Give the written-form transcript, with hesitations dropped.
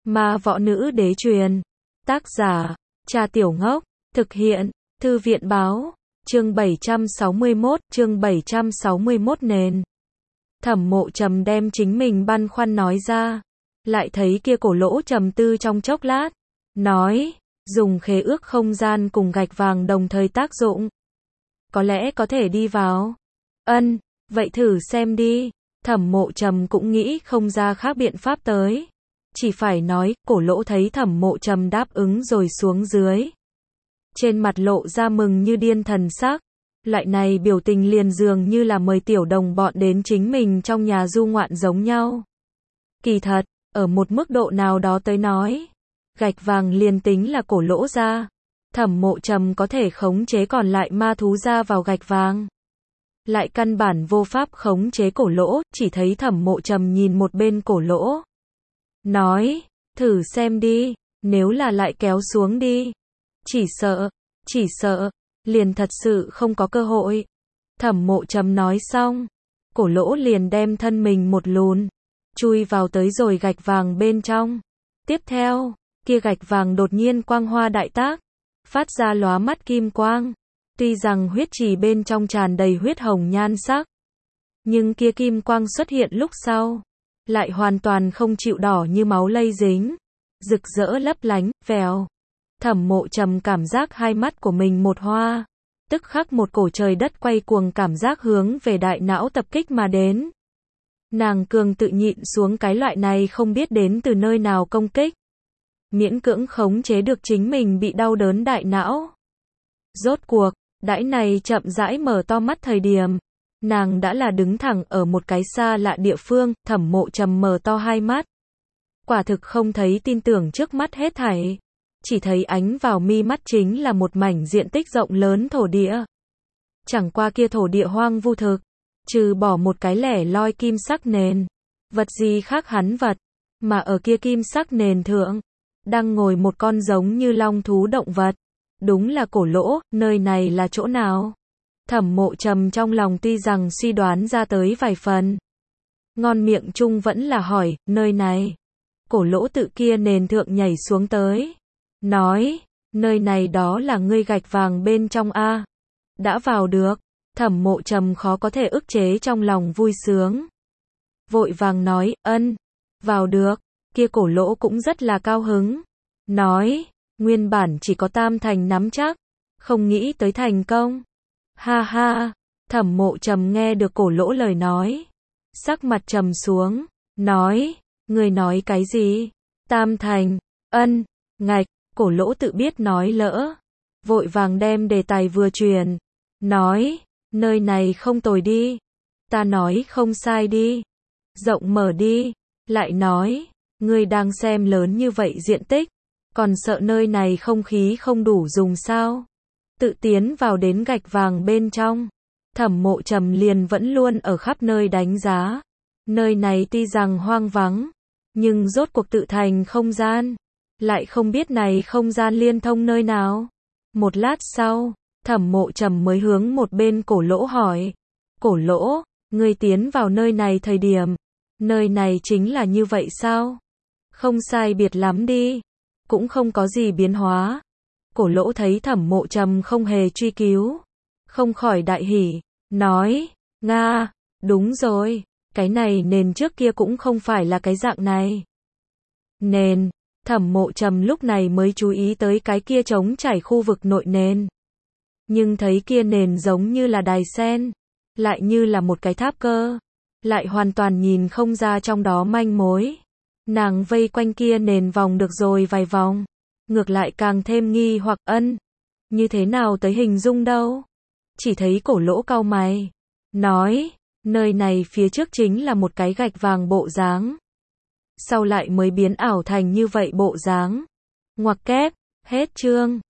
Ma võ nữ đế truyền. Tác giả, Cha Tiểu Ngốc. Thực hiện, Thư viện báo. Chương 761 nền. Thẩm Mộ Trầm đem chính mình băn khoăn nói ra. Lại thấy kia Cổ Lỗ trầm tư trong chốc lát. Nói, dùng khế ước không gian cùng gạch vàng đồng thời tác dụng. Có lẽ có thể đi vào. Ân, vậy thử xem đi. Thẩm Mộ Trầm cũng nghĩ không ra khác biện pháp tới. Chỉ phải nói, Cổ Lỗ thấy Thẩm Mộ Trầm đáp ứng rồi xuống dưới. Trên mặt lộ ra mừng như điên thần sắc. Loại này biểu tình liền dường như là mời tiểu đồng bọn đến chính mình trong nhà du ngoạn giống nhau. Kỳ thật, ở một mức độ nào đó tới nói, gạch vàng liền tính là Cổ Lỗ ra. Thẩm Mộ Trầm có thể khống chế còn lại ma thú ra vào gạch vàng. Lại căn bản vô pháp khống chế Cổ Lỗ, chỉ thấy Thẩm Mộ Trầm nhìn một bên Cổ Lỗ. Nói, thử xem đi, nếu là lại kéo xuống đi. Chỉ sợ, liền thật sự không có cơ hội. Thẩm Mộ Trầm nói xong, Cổ Lỗ liền đem thân mình một lùn, chui vào tới rồi gạch vàng bên trong. Tiếp theo, kia gạch vàng đột nhiên quang hoa đại tác, phát ra lóa mắt kim quang. Tuy rằng huyết trì bên trong tràn đầy huyết hồng nhan sắc, nhưng kia kim quang xuất hiện lúc sau, lại hoàn toàn không chịu đỏ như máu lây dính, rực rỡ lấp lánh, vèo. Thẩm Mộ Trầm cảm giác hai mắt của mình một hoa, tức khắc một cổ trời đất quay cuồng cảm giác hướng về đại não tập kích mà đến. Nàng cường tự nhịn xuống cái loại này không biết đến từ nơi nào công kích, miễn cưỡng khống chế được chính mình bị đau đớn đại não. Rốt cuộc, đãi này chậm rãi mở to mắt thời điểm, nàng đã là đứng thẳng ở một cái xa lạ địa phương. Thẩm Mộ Trầm mở to hai mắt, quả thực không thấy tin tưởng trước mắt hết thảy, chỉ thấy ánh vào mi mắt chính là một mảnh diện tích rộng lớn thổ địa. Chẳng qua kia thổ địa hoang vu thực, trừ bỏ một cái lẻ loi kim sắc nền, vật gì khác hắn vật, mà ở kia kim sắc nền thượng, đang ngồi một con giống như long thú động vật. Đúng là Cổ Lỗ. Nơi này là chỗ nào? Thẩm Mộ Trầm trong lòng tuy rằng suy đoán ra tới vài phần, ngon miệng chung vẫn là hỏi, nơi này. Cổ Lỗ tự kia nền thượng nhảy xuống tới, nói, nơi này đó là ngươi gạch vàng bên trong a. Đã vào được. Thẩm Mộ Trầm khó có thể ức chế trong lòng vui sướng, vội vàng nói, ân, vào được. Kia Cổ Lỗ cũng rất là cao hứng, nói, nguyên bản chỉ có tam thành nắm chắc, không nghĩ tới thành công. Ha ha. Thẩm Mộ Trầm nghe được Cổ Lỗ lời nói, sắc mặt trầm xuống, nói, ngươi nói cái gì? Tam thành? Ân, ngạch. Cổ Lỗ tự biết nói lỡ, vội vàng đem đề tài vừa truyền, nói, nơi này không tồi đi. Ta nói không sai đi. Rộng mở đi. Lại nói, ngươi đang xem lớn như vậy diện tích, còn sợ nơi này không khí không đủ dùng sao? Tự tiến vào đến gạch vàng bên trong, Thẩm Mộ Trầm liền vẫn luôn ở khắp nơi đánh giá. Nơi này tuy rằng hoang vắng, nhưng rốt cuộc tự thành không gian, lại không biết này không gian liên thông nơi nào. Một lát sau, Thẩm Mộ Trầm mới hướng một bên Cổ Lỗ hỏi, Cổ Lỗ, ngươi tiến vào nơi này thời điểm, nơi này chính là như vậy sao? Không sai biệt lắm đi, cũng không có gì biến hóa. Cổ Lỗ thấy Thẩm Mộ Trầm không hề truy cứu, không khỏi đại hỉ, nói, Nga, đúng rồi, cái này nền trước kia cũng không phải là cái dạng này. Nền. Thẩm Mộ Trầm lúc này mới chú ý tới cái kia trống trải khu vực nội nền. Nhưng thấy kia nền giống như là đài sen, lại như là một cái tháp cơ, lại hoàn toàn nhìn không ra trong đó manh mối. Nàng vây quanh kia nền vòng được rồi vài vòng, ngược lại càng thêm nghi hoặc, ân, như thế nào tới hình dung đâu? Chỉ thấy Cổ Lỗ cau mày, nói, nơi này phía trước chính là một cái gạch vàng bộ dáng, sau lại mới biến ảo thành như vậy bộ dáng. Ngoặc kép, hết chương.